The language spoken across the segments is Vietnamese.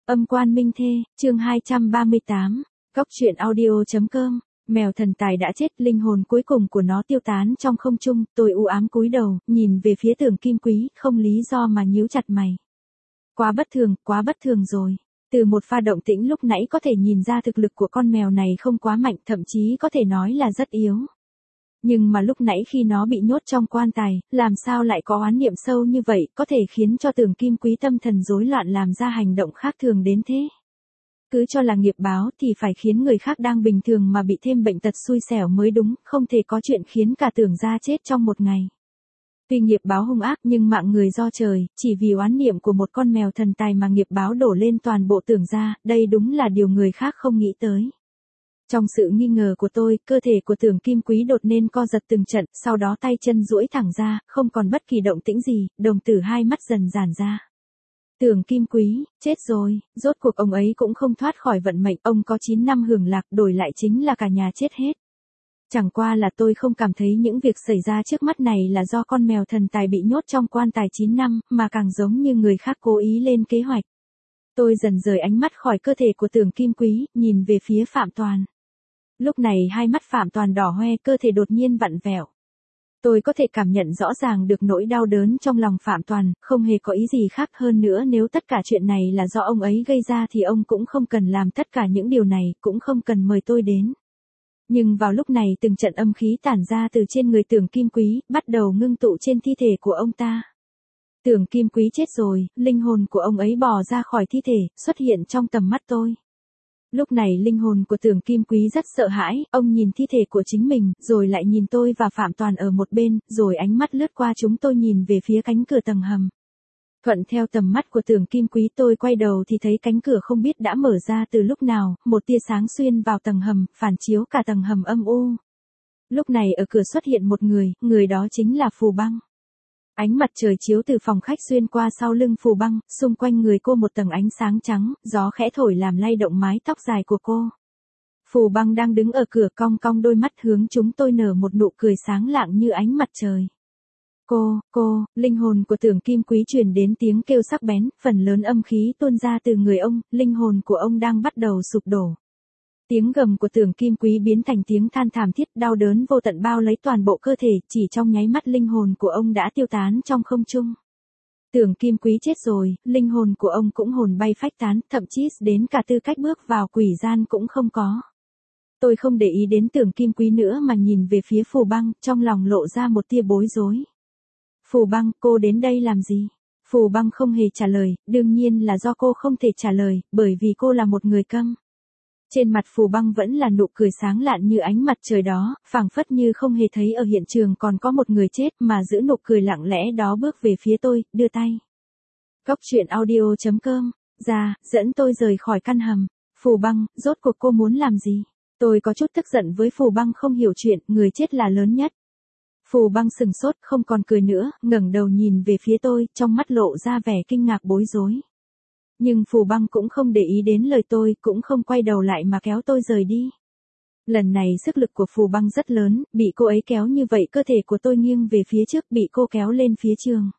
Âm quan minh thê, chương 238, Góc truyện audio.com, mèo thần tài đã chết, linh hồn cuối cùng của nó tiêu tán trong không trung, tôi u ám cúi đầu, nhìn về phía Tưởng Kim Quý, không lý do mà nhíu chặt mày. Quá bất thường rồi. Từ một pha động tĩnh lúc nãy có thể nhìn ra thực lực của con mèo này không quá mạnh, thậm chí có thể nói là rất yếu. Nhưng mà lúc nãy khi nó bị nhốt trong quan tài, làm sao lại có oán niệm sâu như vậy, có thể khiến cho Tưởng Kim Quý tâm thần rối loạn làm ra hành động khác thường đến thế. Cứ cho là nghiệp báo thì phải khiến người khác đang bình thường mà bị thêm bệnh tật xui xẻo mới đúng, không thể có chuyện khiến cả Tưởng gia chết trong một ngày. Tuy nghiệp báo hung ác nhưng mạng người do trời, chỉ vì oán niệm của một con mèo thần tài mà nghiệp báo đổ lên toàn bộ Tưởng gia, đây đúng là điều người khác không nghĩ tới. Trong sự nghi ngờ của tôi, cơ thể của Tưởng Kim Quý đột nhiên co giật từng trận, sau đó tay chân duỗi thẳng ra, không còn bất kỳ động tĩnh gì, đồng tử hai mắt dần giãn ra. Tưởng Kim Quý, chết rồi, rốt cuộc ông ấy cũng không thoát khỏi vận mệnh, ông có 9 năm hưởng lạc, đổi lại chính là cả nhà chết hết. Chẳng qua là tôi không cảm thấy những việc xảy ra trước mắt này là do con mèo thần tài bị nhốt trong quan tài 9 năm, mà càng giống như người khác cố ý lên kế hoạch. Tôi dần rời ánh mắt khỏi cơ thể của Tưởng Kim Quý, nhìn về phía Phạm Toàn. Lúc này hai mắt Phạm Toàn đỏ hoe, cơ thể đột nhiên vặn vẹo. Tôi có thể cảm nhận rõ ràng được nỗi đau đớn trong lòng Phạm Toàn, không hề có ý gì khác hơn nữa, nếu tất cả chuyện này là do ông ấy gây ra thì ông cũng không cần làm tất cả những điều này, cũng không cần mời tôi đến. Nhưng vào lúc này từng trận âm khí tản ra từ trên người Tưởng Kim Quý, bắt đầu ngưng tụ trên thi thể của ông ta. Tưởng Kim Quý chết rồi, linh hồn của ông ấy bò ra khỏi thi thể, xuất hiện trong tầm mắt tôi. Lúc này linh hồn của Tưởng Kim Quý rất sợ hãi, ông nhìn thi thể của chính mình, rồi lại nhìn tôi và Phạm Toàn ở một bên, rồi ánh mắt lướt qua chúng tôi nhìn về phía cánh cửa tầng hầm. Thuận theo tầm mắt của Tưởng Kim Quý tôi quay đầu thì thấy cánh cửa không biết đã mở ra từ lúc nào, một tia sáng xuyên vào tầng hầm, phản chiếu cả tầng hầm âm u. Lúc này ở cửa xuất hiện một người đó chính là Phù Băng. Ánh mặt trời chiếu từ phòng khách xuyên qua sau lưng Phù Băng, xung quanh người cô một tầng ánh sáng trắng, gió khẽ thổi làm lay động mái tóc dài của cô. Phù Băng đang đứng ở cửa cong cong đôi mắt hướng chúng tôi nở một nụ cười sáng lạng như ánh mặt trời. Cô, linh hồn của Tưởng Kim Quý truyền đến tiếng kêu sắc bén, phần lớn âm khí tuôn ra từ người ông, linh hồn của ông đang bắt đầu sụp đổ. Tiếng gầm của Tưởng Kim Quý biến thành tiếng than thảm thiết, đau đớn vô tận bao lấy toàn bộ cơ thể, chỉ trong nháy mắt linh hồn của ông đã tiêu tán trong không trung. Tưởng Kim Quý chết rồi, linh hồn của ông cũng hồn bay phách tán, thậm chí đến cả tư cách bước vào quỷ gian cũng không có. Tôi không để ý đến Tưởng Kim Quý nữa mà nhìn về phía Phù Băng, trong lòng lộ ra một tia bối rối. Phù Băng, cô đến đây làm gì? Phù Băng không hề trả lời, đương nhiên là do cô không thể trả lời, bởi vì cô là một người câm. Trên mặt Phù Băng vẫn là nụ cười sáng lạn như ánh mặt trời đó, phảng phất như không hề thấy ở hiện trường còn có một người chết, mà giữ nụ cười lặng lẽ đó bước về phía tôi, đưa tay. Góc truyện audio.com, ra, dẫn tôi rời khỏi căn hầm. Phù Băng, rốt cuộc cô muốn làm gì? Tôi có chút tức giận với Phù Băng không hiểu chuyện, người chết là lớn nhất. Phù Băng sừng sốt, không còn cười nữa, ngẩng đầu nhìn về phía tôi, trong mắt lộ ra vẻ kinh ngạc bối rối. Nhưng Phù Băng cũng không để ý đến lời tôi, cũng không quay đầu lại mà kéo tôi rời đi. Lần này sức lực của Phù Băng rất lớn, bị cô ấy kéo như vậy cơ thể của tôi nghiêng về phía trước, bị cô kéo lên phía trường.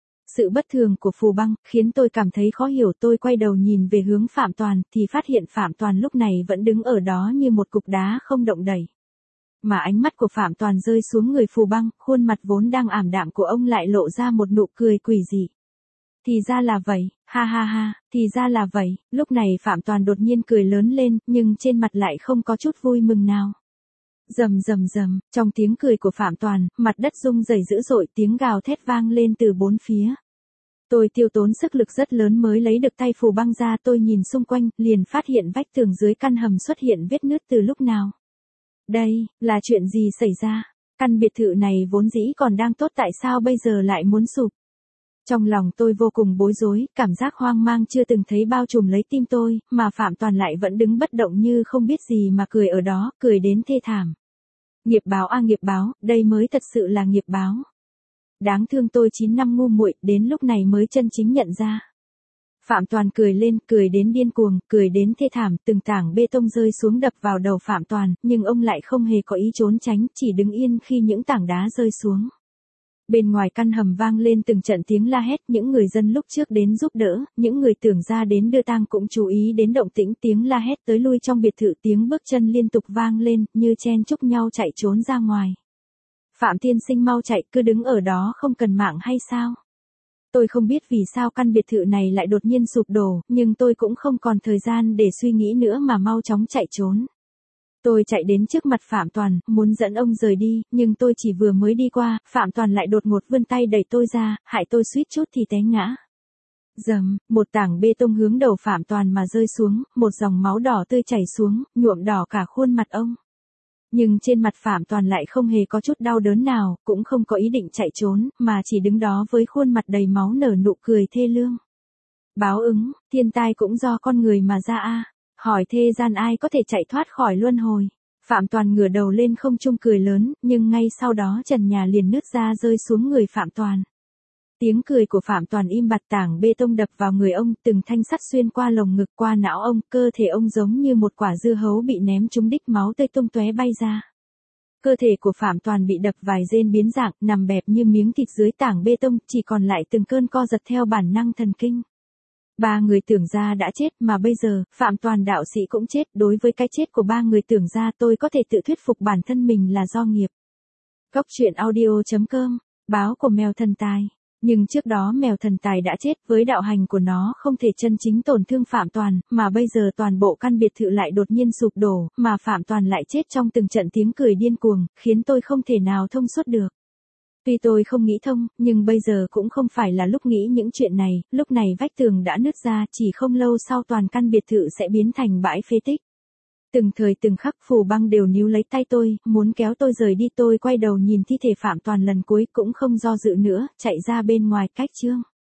Sự bất thường của Phù Băng khiến tôi cảm thấy khó hiểu, tôi quay đầu nhìn về hướng Phạm Toàn thì phát hiện Phạm Toàn lúc này vẫn đứng ở đó như một cục đá không động đậy. Mà ánh mắt của Phạm Toàn rơi xuống người Phù Băng, khuôn mặt vốn đang ảm đạm của ông lại lộ ra một nụ cười quỷ dị. Thì ra là vậy, ha ha ha, thì ra là vậy, lúc này Phạm Toàn đột nhiên cười lớn lên, nhưng trên mặt lại không có chút vui mừng nào. Rầm rầm rầm, trong tiếng cười của Phạm Toàn, mặt đất rung rẩy dữ dội, tiếng gào thét vang lên từ bốn phía. Tôi tiêu tốn sức lực rất lớn mới lấy được tay Phù Băng ra, tôi nhìn xung quanh, liền phát hiện vách tường dưới căn hầm xuất hiện vết nứt từ lúc nào. Đây, là chuyện gì xảy ra? Căn biệt thự này vốn dĩ còn đang tốt tại sao bây giờ lại muốn sụp? Trong lòng tôi vô cùng bối rối, cảm giác hoang mang chưa từng thấy bao trùm lấy tim tôi, mà Phạm Toàn lại vẫn đứng bất động như không biết gì mà cười ở đó, cười đến thê thảm. Nghiệp báo a nghiệp báo, đây mới thật sự là nghiệp báo. Đáng thương tôi 9 năm ngu muội, đến lúc này mới chân chính nhận ra. Phạm Toàn cười lên, cười đến điên cuồng, cười đến thê thảm, từng tảng bê tông rơi xuống đập vào đầu Phạm Toàn, nhưng ông lại không hề có ý trốn tránh, chỉ đứng yên khi những tảng đá rơi xuống. Bên ngoài căn hầm vang lên từng trận tiếng la hét, những người dân lúc trước đến giúp đỡ, những người tưởng ra đến đưa tang cũng chú ý đến động tĩnh tiếng la hét tới lui trong biệt thự, tiếng bước chân liên tục vang lên, như chen chúc nhau chạy trốn ra ngoài. Phạm tiên sinh mau chạy, cứ đứng ở đó không cần mạng hay sao? Tôi không biết vì sao căn biệt thự này lại đột nhiên sụp đổ, nhưng tôi cũng không còn thời gian để suy nghĩ nữa mà mau chóng chạy trốn. Tôi chạy đến trước mặt Phạm Toàn, muốn dẫn ông rời đi, nhưng tôi chỉ vừa mới đi qua, Phạm Toàn lại đột ngột vươn tay đẩy tôi ra, hại tôi suýt chút thì té ngã. Dầm, một tảng bê tông hướng đầu Phạm Toàn mà rơi xuống, một dòng máu đỏ tươi chảy xuống, nhuộm đỏ cả khuôn mặt ông. Nhưng trên mặt Phạm Toàn lại không hề có chút đau đớn nào, cũng không có ý định chạy trốn, mà chỉ đứng đó với khuôn mặt đầy máu nở nụ cười thê lương. Báo ứng, thiên tai cũng do con người mà ra a. Hỏi thế gian ai có thể chạy thoát khỏi luân hồi. Phạm Toàn ngửa đầu lên không trung cười lớn, nhưng ngay sau đó trần nhà liền nứt ra rơi xuống người Phạm Toàn. Tiếng cười của Phạm Toàn im bặt, tảng bê tông đập vào người ông, từng thanh sắt xuyên qua lồng ngực, qua não ông, cơ thể ông giống như một quả dưa hấu bị ném trúng đích, máu tươi tung tóe bay ra. Cơ thể của Phạm Toàn bị đập vài rên biến dạng, nằm bẹp như miếng thịt dưới tảng bê tông, chỉ còn lại từng cơn co giật theo bản năng thần kinh. Ba người tưởng ra đã chết mà bây giờ, Phạm Toàn đạo sĩ cũng chết, đối với cái chết của ba người tưởng ra tôi có thể tự thuyết phục bản thân mình là do nghiệp. Góc truyện audio.com, báo của mèo thần tài. Nhưng trước đó mèo thần tài đã chết, với đạo hành của nó không thể chân chính tổn thương Phạm Toàn, mà bây giờ toàn bộ căn biệt thự lại đột nhiên sụp đổ, mà Phạm Toàn lại chết trong từng trận tiếng cười điên cuồng, khiến tôi không thể nào thông suốt được. Tuy tôi không nghĩ thông, nhưng bây giờ cũng không phải là lúc nghĩ những chuyện này, lúc này vách tường đã nứt ra, chỉ không lâu sau toàn căn biệt thự sẽ biến thành bãi phế tích. Từng thời từng khắc Phù Băng đều níu lấy tay tôi, muốn kéo tôi rời đi, tôi quay đầu nhìn thi thể Phạm Toàn lần cuối cũng không do dự nữa, chạy ra bên ngoài cách chương.